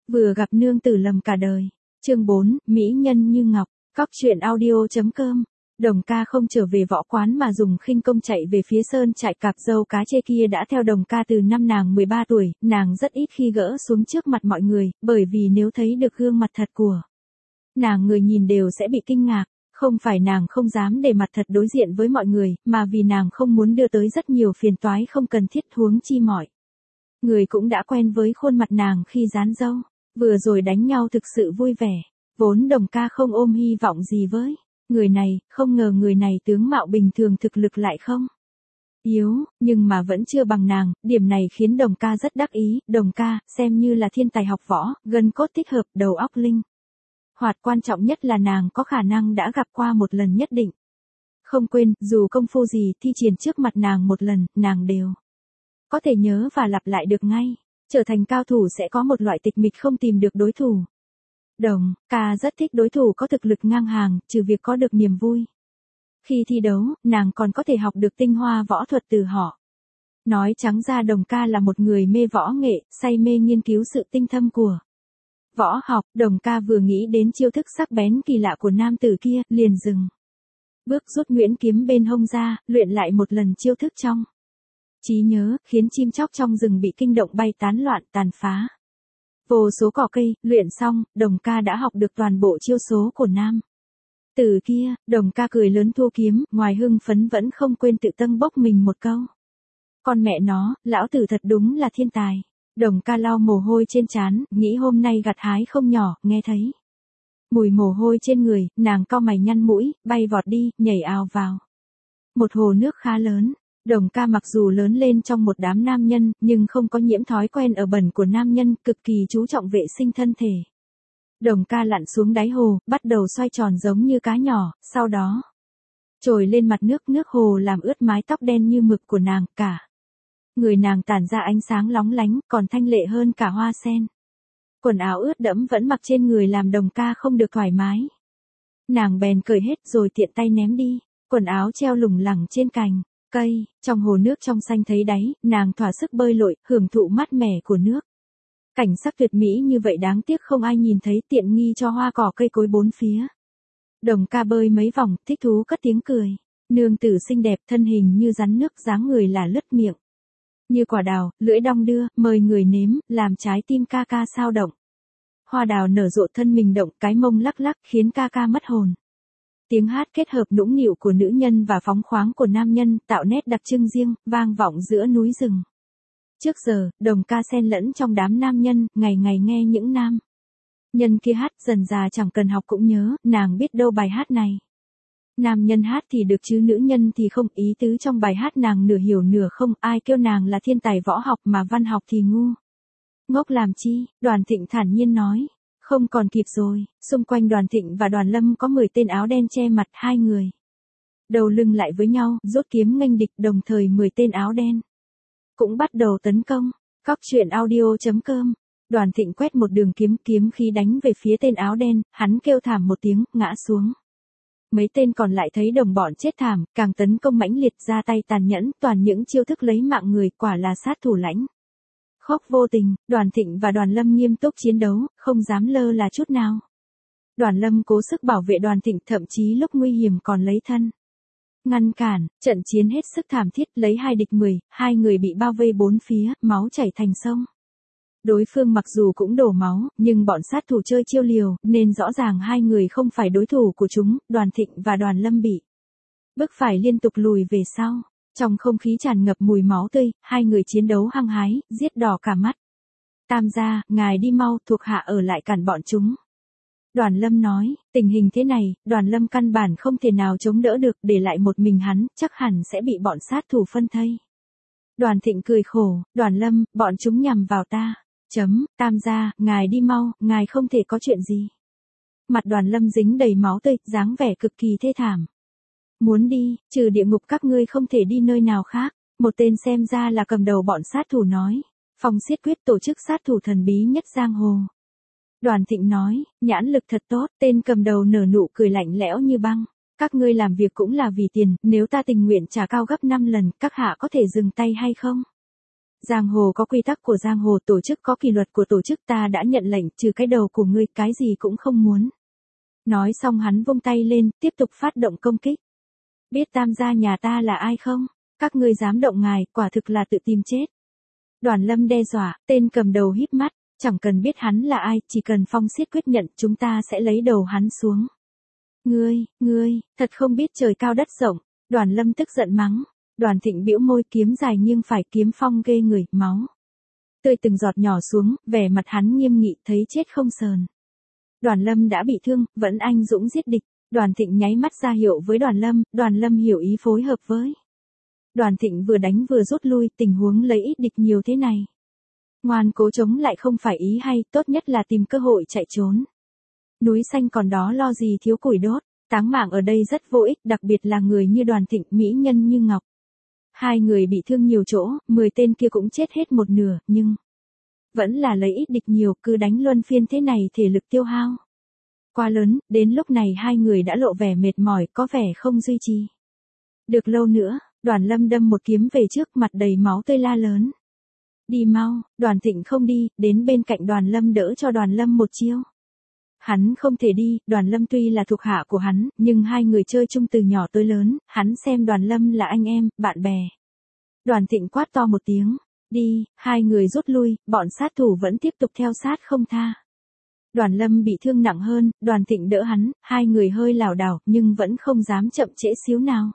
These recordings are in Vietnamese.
Vừa gặp nương tử lầm cả đời. Chương 4, Mỹ nhân như ngọc. Cóc truyện audio.com. Đồng ca không trở về võ quán mà dùng khinh công chạy về phía sơn trại cạp dâu cá chê kia đã theo đồng ca từ năm nàng 13 tuổi, nàng rất ít khi gỡ xuống trước mặt mọi người, bởi vì nếu thấy được gương mặt thật của nàng người nhìn đều sẽ bị kinh ngạc. Không phải nàng không dám để mặt thật đối diện với mọi người, mà vì nàng không muốn đưa tới rất nhiều phiền toái không cần thiết, huống chi mọi người cũng đã quen với khuôn mặt nàng khi dán dâu. Vừa rồi đánh nhau thực sự vui vẻ, vốn đồng ca không ôm hy vọng gì với người này, không ngờ người này tướng mạo bình thường thực lực lại không yếu, nhưng mà vẫn chưa bằng nàng, điểm này khiến đồng ca rất đắc ý. Đồng ca, xem như là thiên tài học võ, gân cốt thích hợp, đầu óc linh hoạt, quan trọng nhất là nàng có khả năng đã gặp qua một lần nhất định. Không quên, dù công phu gì thi triển trước mặt nàng một lần, nàng đều có thể nhớ và lặp lại được ngay. Trở thành cao thủ sẽ có một loại tịch mịch không tìm được đối thủ. Đồng ca rất thích đối thủ có thực lực ngang hàng, trừ việc có được niềm vui khi thi đấu, nàng còn có thể học được tinh hoa võ thuật từ họ. Nói trắng ra đồng ca là một người mê võ nghệ, say mê nghiên cứu sự tinh thâm của võ học. Đồng ca vừa nghĩ đến chiêu thức sắc bén kỳ lạ của nam tử kia, liền dừng bước, rút nhuyễn kiếm bên hông ra, luyện lại một lần chiêu thức trong trí nhớ, khiến chim chóc trong rừng bị kinh động bay tán loạn, tàn phá vô số cỏ cây. Luyện xong, đồng ca đã học được toàn bộ chiêu số của nam tử kia. Đồng ca cười lớn thua kiếm, ngoài hưng phấn vẫn không quên tự tâng bốc mình một câu: con mẹ nó, lão tử thật đúng là thiên tài. Đồng ca lau mồ hôi trên trán, nghĩ hôm nay gặt hái không nhỏ. Nghe thấy mùi mồ hôi trên người, nàng cau mày nhăn mũi, bay vọt đi, nhảy ào vào một hồ nước khá lớn. Đồng ca mặc dù lớn lên trong một đám nam nhân, nhưng không có nhiễm thói quen ở bẩn của nam nhân, cực kỳ chú trọng vệ sinh thân thể. Đồng ca lặn xuống đáy hồ, bắt đầu xoay tròn giống như cá nhỏ, sau đó trồi lên mặt nước. Nước hồ làm ướt mái tóc đen như mực của nàng, cả người nàng tản ra ánh sáng lóng lánh, còn thanh lệ hơn cả hoa sen. Quần áo ướt đẫm vẫn mặc trên người làm đồng ca không được thoải mái. Nàng bèn cởi hết rồi tiện tay ném đi. Quần áo treo lủng lẳng trên cành cây, trong hồ nước trong xanh thấy đáy, nàng thỏa sức bơi lội, hưởng thụ mát mẻ của nước. Cảnh sắc tuyệt mỹ như vậy đáng tiếc không ai nhìn thấy, tiện nghi cho hoa cỏ cây cối bốn phía. Đồng ca bơi mấy vòng, thích thú cất tiếng cười. Nương tử xinh đẹp, thân hình như rắn nước, dáng người là lướt miệng như quả đào, lưỡi đong đưa, mời người nếm, làm trái tim ca ca sao động. Hoa đào nở rộ, thân mình động, cái mông lắc lắc, khiến ca ca mất hồn. Tiếng hát kết hợp nũng nịu của nữ nhân và phóng khoáng của nam nhân, tạo nét đặc trưng riêng, vang vọng giữa núi rừng. Trước giờ, đồng ca xen lẫn trong đám nam nhân, ngày ngày nghe những nam nhân kia hát, dần già chẳng cần học cũng nhớ. Nàng biết đâu bài hát này nam nhân hát thì được chứ nữ nhân thì không. Ý tứ trong bài hát nàng nửa hiểu nửa không. Ai kêu nàng là thiên tài võ học mà văn học thì ngu ngốc làm chi. Đoàn Thịnh thản nhiên nói. Không còn kịp rồi. Xung quanh Đoàn Thịnh và Đoàn Lâm có 10 tên áo đen che mặt, hai người đầu lưng lại với nhau, rút kiếm nghênh địch. Đồng thời 10 tên áo đen cũng bắt đầu tấn công. Cóc truyện audio.com. Đoàn Thịnh quét một đường kiếm, kiếm khí đánh về phía tên áo đen, hắn kêu thảm một tiếng, ngã xuống. Mấy tên còn lại thấy đồng bọn chết thảm, càng tấn công mãnh liệt, ra tay tàn nhẫn, toàn những chiêu thức lấy mạng người, quả là sát thủ lãnh khốc vô tình. Đoàn Thịnh và Đoàn Lâm nghiêm túc chiến đấu, không dám lơ là chút nào. Đoàn Lâm cố sức bảo vệ Đoàn Thịnh, thậm chí lúc nguy hiểm còn lấy thân ngăn cản. Trận chiến hết sức thảm thiết, lấy 2 địch 10, hai người bị bao vây bốn phía, máu chảy thành sông. Đối phương mặc dù cũng đổ máu, nhưng bọn sát thủ chơi chiêu liều, nên rõ ràng hai người không phải đối thủ của chúng. Đoàn Thịnh và Đoàn Lâm bị bức phải liên tục lùi về sau. Trong không khí tràn ngập mùi máu tươi, hai người chiến đấu hăng hái, giết đỏ cả mắt. Tam gia, ngài đi mau, thuộc hạ ở lại cản bọn chúng. Đoàn Lâm nói, tình hình thế này, Đoàn Lâm căn bản không thể nào chống đỡ được, để lại một mình hắn, chắc hẳn sẽ bị bọn sát thủ phân thây. Đoàn Thịnh cười khổ, Đoàn Lâm, bọn chúng nhằm vào ta. Tam gia, ngài đi mau, ngài không thể có chuyện gì. Mặt Đoàn Lâm dính đầy máu tươi, dáng vẻ cực kỳ thê thảm. Muốn đi, trừ địa ngục các ngươi không thể đi nơi nào khác. Một tên xem ra là cầm đầu bọn sát thủ nói. Phong Xiết Quyết, tổ chức sát thủ thần bí nhất giang hồ. Đoàn Thịnh nói, nhãn lực thật tốt. Tên cầm đầu nở nụ cười lạnh lẽo như băng. Các ngươi làm việc cũng là vì tiền, nếu ta tình nguyện trả cao gấp 5 lần, các hạ có thể dừng tay hay không? Giang hồ có quy tắc của giang hồ, tổ chức có kỷ luật của tổ chức, ta đã nhận lệnh, trừ cái đầu của ngươi, cái gì cũng không muốn. Nói xong hắn vung tay lên, tiếp tục phát động công kích. Biết tam gia nhà ta là ai không? Các ngươi dám động ngài, quả thực là tự tìm chết. Đoàn Lâm đe dọa, tên cầm đầu híp mắt, chẳng cần biết hắn là ai, chỉ cần Phong Siết quyết nhận, chúng ta sẽ lấy đầu hắn xuống. Ngươi, thật không biết trời cao đất rộng. Đoàn Lâm tức giận mắng. Đoàn Thịnh bĩu môi, kiếm dài nghiêng phải, kiếm phong ghê người, máu tươi từng giọt nhỏ xuống, vẻ mặt hắn nghiêm nghị, thấy chết không sờn. Đoàn Lâm đã bị thương, vẫn anh dũng giết địch. Đoàn Thịnh nháy mắt ra hiệu với Đoàn Lâm hiểu ý phối hợp với. Đoàn Thịnh vừa đánh vừa rút lui, tình huống lấy ít địch nhiều thế này. Ngoan cố chống lại không phải ý hay, tốt nhất là tìm cơ hội chạy trốn. Núi xanh còn đó lo gì thiếu củi đốt, táng mạng ở đây rất vô ích, đặc biệt là người như Đoàn Thịnh, mỹ nhân như ngọc. Hai người bị thương nhiều chỗ, 10 tên kia cũng chết hết một nửa, nhưng vẫn là lấy ít địch nhiều, cứ đánh luân phiên thế này thể lực tiêu hao quá lớn, đến lúc này hai người đã lộ vẻ mệt mỏi, có vẻ không duy trì được lâu nữa. Đoàn Lâm đâm một kiếm về trước, mặt đầy máu tươi la lớn. Đi mau. Đoàn Thịnh không đi, đến bên cạnh Đoàn Lâm đỡ cho Đoàn Lâm một chiêu. Hắn không thể đi, Đoàn Lâm tuy là thuộc hạ của hắn, nhưng hai người chơi chung từ nhỏ tới lớn, hắn xem Đoàn Lâm là anh em, bạn bè. Đoàn Thịnh quát to một tiếng. Đi, hai người rút lui, bọn sát thủ vẫn tiếp tục theo sát không tha. Đoàn Lâm bị thương nặng hơn, Đoàn Thịnh đỡ hắn, hai người hơi lảo đảo, nhưng vẫn không dám chậm trễ xíu nào.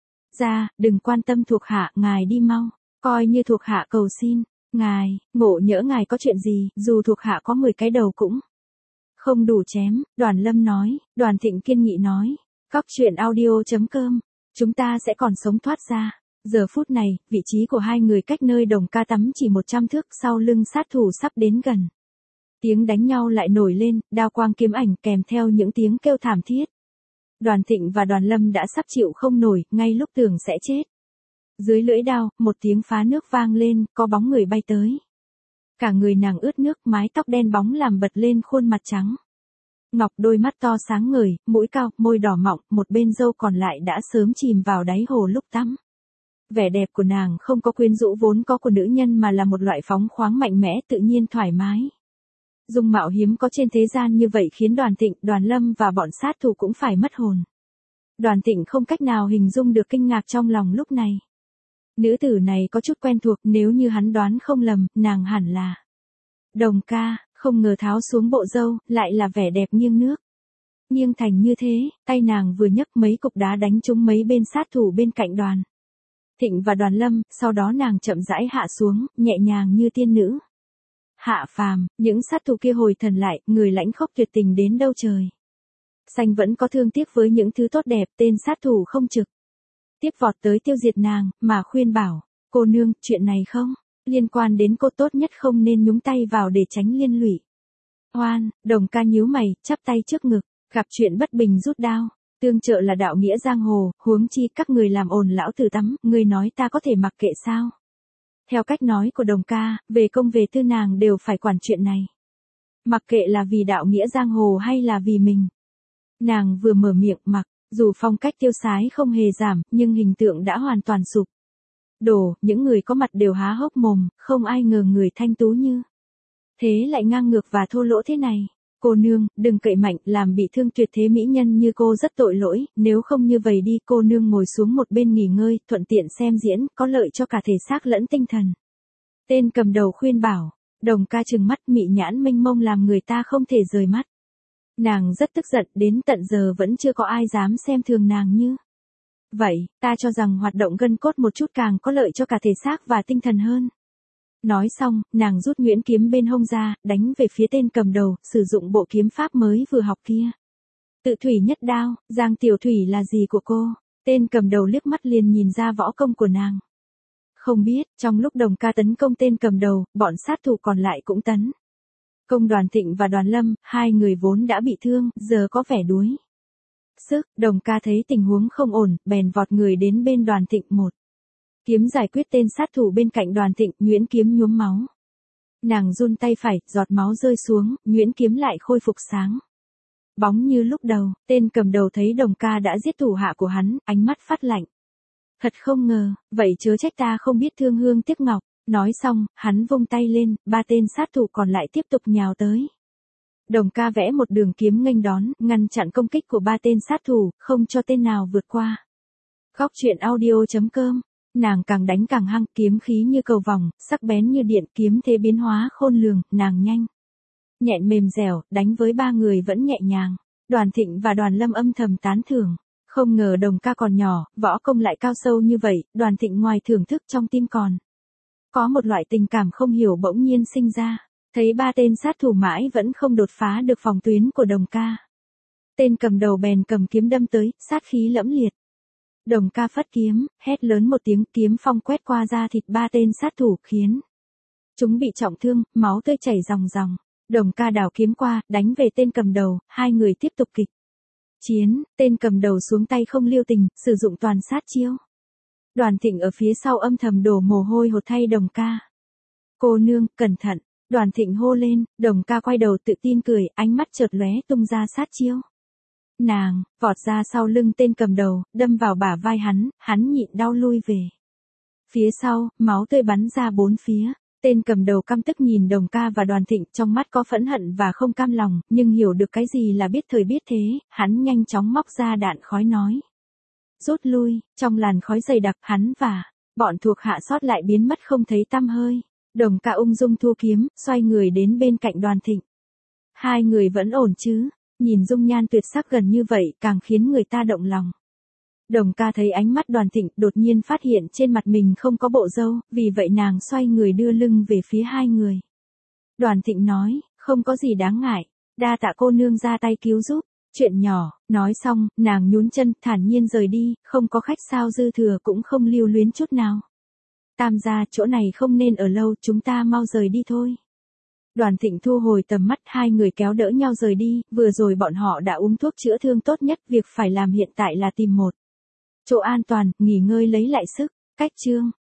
Ra, đừng quan tâm thuộc hạ, ngài đi mau, coi như thuộc hạ cầu xin, ngài, ngộ nhỡ ngài có chuyện gì, dù thuộc hạ có 10 cái đầu cũng không đủ chém. Đoàn Lâm nói. Đoàn Thịnh kiên nghị nói. Cóc truyện audio.com, chúng ta sẽ còn sống thoát ra. Giờ phút này, vị trí của hai người cách nơi Đồng Ca tắm chỉ 100 thước, sau lưng sát thủ sắp đến gần. Tiếng đánh nhau lại nổi lên, đao quang kiếm ảnh kèm theo những tiếng kêu thảm thiết. Đoàn Thịnh và Đoàn Lâm đã sắp chịu không nổi, ngay lúc tưởng sẽ chết. Dưới lưỡi đao, một tiếng phá nước vang lên, có bóng người bay tới. Cả người nàng ướt nước, mái tóc đen bóng làm bật lên khuôn mặt trắng ngọc, đôi mắt to sáng ngời, mũi cao, môi đỏ mọng, một bên râu còn lại đã sớm chìm vào đáy hồ lúc tắm. Vẻ đẹp của nàng không có quyến rũ vốn có của nữ nhân mà là một loại phóng khoáng mạnh mẽ, tự nhiên thoải mái. Dung mạo hiếm có trên thế gian như vậy khiến Đoàn Thịnh, Đoàn Lâm và bọn sát thủ cũng phải mất hồn. Đoàn Thịnh không cách nào hình dung được kinh ngạc trong lòng lúc này. Nữ tử này có chút quen thuộc, nếu như hắn đoán không lầm, nàng hẳn là Đồng Ca, không ngờ tháo xuống bộ râu, lại là vẻ đẹp nghiêng nước. Nghiêng thành như thế, tay nàng vừa nhấc mấy cục đá đánh trúng mấy bên sát thủ bên cạnh Đoàn Thịnh và Đoàn Lâm, sau đó nàng chậm rãi hạ xuống, nhẹ nhàng như tiên nữ. Hạ phàm, những sát thủ kia hồi thần lại, người lãnh khốc tuyệt tình đến đâu trời. Xanh vẫn có thương tiếc với những thứ tốt đẹp, tên sát thủ không trực tiếp vọt tới tiêu diệt nàng, mà khuyên bảo, cô nương, chuyện này không liên quan đến cô, tốt nhất không nên nhúng tay vào để tránh liên lụy. Oan, Đồng Ca nhíu mày, chắp tay trước ngực, gặp chuyện bất bình rút đao, tương trợ là đạo nghĩa giang hồ, huống chi các người làm ồn lão tử tắm, người nói ta có thể mặc kệ sao? Theo cách nói của Đồng Ca, về công về tư nàng đều phải quản chuyện này. Mặc kệ là vì đạo nghĩa giang hồ hay là vì mình. Nàng vừa mở miệng mặc, dù phong cách tiêu sái không hề giảm, nhưng hình tượng đã hoàn toàn sụp đổ, những người có mặt đều há hốc mồm, không ai ngờ người thanh tú như thế lại ngang ngược và thô lỗ thế này. Cô nương, đừng cậy mạnh, làm bị thương tuyệt thế mỹ nhân như cô rất tội lỗi, nếu không như vậy đi, cô nương ngồi xuống một bên nghỉ ngơi, thuận tiện xem diễn, có lợi cho cả thể xác lẫn tinh thần. Tên cầm đầu khuyên bảo. Đồng Ca trừng mắt, mị nhãn mênh mông làm người ta không thể rời mắt. Nàng rất tức giận, đến tận giờ vẫn chưa có ai dám xem thường nàng như vậy, ta cho rằng hoạt động gân cốt một chút càng có lợi cho cả thể xác và tinh thần hơn. Nói xong, nàng rút nhuyễn kiếm bên hông ra, đánh về phía tên cầm đầu, sử dụng bộ kiếm pháp mới vừa học kia. Tự thủy nhất đao, Giang Tiểu Thủy là gì của cô? Tên cầm đầu liếc mắt liền nhìn ra võ công của nàng. Không biết, trong lúc Đồng Ca tấn công tên cầm đầu, bọn sát thủ còn lại cũng tấn công Đoàn Thịnh và Đoàn Lâm, hai người vốn đã bị thương, giờ có vẻ đuối sức. Đồng Ca thấy tình huống không ổn, bèn vọt người đến bên Đoàn Thịnh một kiếm giải quyết tên sát thủ bên cạnh Đoàn Thịnh, nhuyễn kiếm nhuốm máu. Nàng run tay phải, giọt máu rơi xuống, nhuyễn kiếm lại khôi phục sáng bóng như lúc đầu. Tên cầm đầu thấy Đồng Ca đã giết thủ hạ của hắn, ánh mắt phát lạnh. Thật không ngờ, vậy chớ trách ta không biết thương hương tiếc ngọc. Nói xong, hắn vung tay lên, 3 tên sát thủ còn lại tiếp tục nhào tới. Đồng ca vẽ một đường kiếm nghênh đón, ngăn chặn công kích của 3 tên sát thủ, không cho tên nào vượt qua. Góc truyện audio.com, nàng càng đánh càng hăng, kiếm khí như cầu vòng, sắc bén như điện, kiếm thế biến hóa khôn lường, nàng nhanh nhẹn mềm dẻo, đánh với 3 người vẫn nhẹ nhàng. Đoàn Thịnh và Đoàn Lâm âm thầm tán thưởng. Không ngờ đồng ca còn nhỏ, võ công lại cao sâu như vậy, Đoàn Thịnh ngoài thưởng thức trong tim còn có một loại tình cảm không hiểu bỗng nhiên sinh ra. Thấy 3 tên sát thủ mãi vẫn không đột phá được phòng tuyến của đồng ca. Tên cầm đầu bèn cầm kiếm đâm tới, sát khí lẫm liệt. Đồng ca phất kiếm, hét lớn một tiếng, kiếm phong quét qua da thịt 3 tên sát thủ khiến chúng bị trọng thương, máu tươi chảy ròng ròng. Đồng ca đảo kiếm qua, đánh về tên cầm đầu, 2 người tiếp tục kịch chiến, tên cầm đầu xuống tay không lưu tình, sử dụng toàn sát chiêu. Đoàn Thịnh ở phía sau âm thầm đổ mồ hôi hột thay đồng ca. Cô nương, cẩn thận, Đoàn Thịnh hô lên, đồng ca quay đầu tự tin cười, ánh mắt chợt lóe tung ra sát chiêu. Nàng, vọt ra sau lưng tên cầm đầu, đâm vào bả vai hắn nhịn đau lui về. Phía sau, máu tươi bắn ra 4 phía. Tên cầm đầu căm tức nhìn đồng ca và Đoàn Thịnh, trong mắt có phẫn hận và không cam lòng, nhưng hiểu được cái gì là biết thời biết thế, hắn nhanh chóng móc ra đạn khói nói. Rút lui, trong làn khói dày đặc, hắn và bọn thuộc hạ sót lại biến mất không thấy tăm hơi. Đồng ca ung dung thu kiếm, xoay người đến bên cạnh Đoàn Thịnh. 2 người vẫn ổn chứ, nhìn dung nhan tuyệt sắc gần như vậy càng khiến người ta động lòng. Đồng ca thấy ánh mắt Đoàn Thịnh, đột nhiên phát hiện trên mặt mình không có bộ râu, vì vậy nàng xoay người đưa lưng về phía 2 người. Đoàn Thịnh nói, không có gì đáng ngại, đa tạ cô nương ra tay cứu giúp, chuyện nhỏ. Nói xong, nàng nhún chân, thản nhiên rời đi, không có khách sao dư thừa cũng không lưu luyến chút nào. Tam gia, chỗ này không nên ở lâu, chúng ta mau rời đi thôi. Đoàn Thịnh thu hồi tầm mắt, 2 người kéo đỡ nhau rời đi, vừa rồi bọn họ đã uống thuốc chữa thương tốt nhất, việc phải làm hiện tại là tìm một chỗ an toàn, nghỉ ngơi lấy lại sức. Cách chương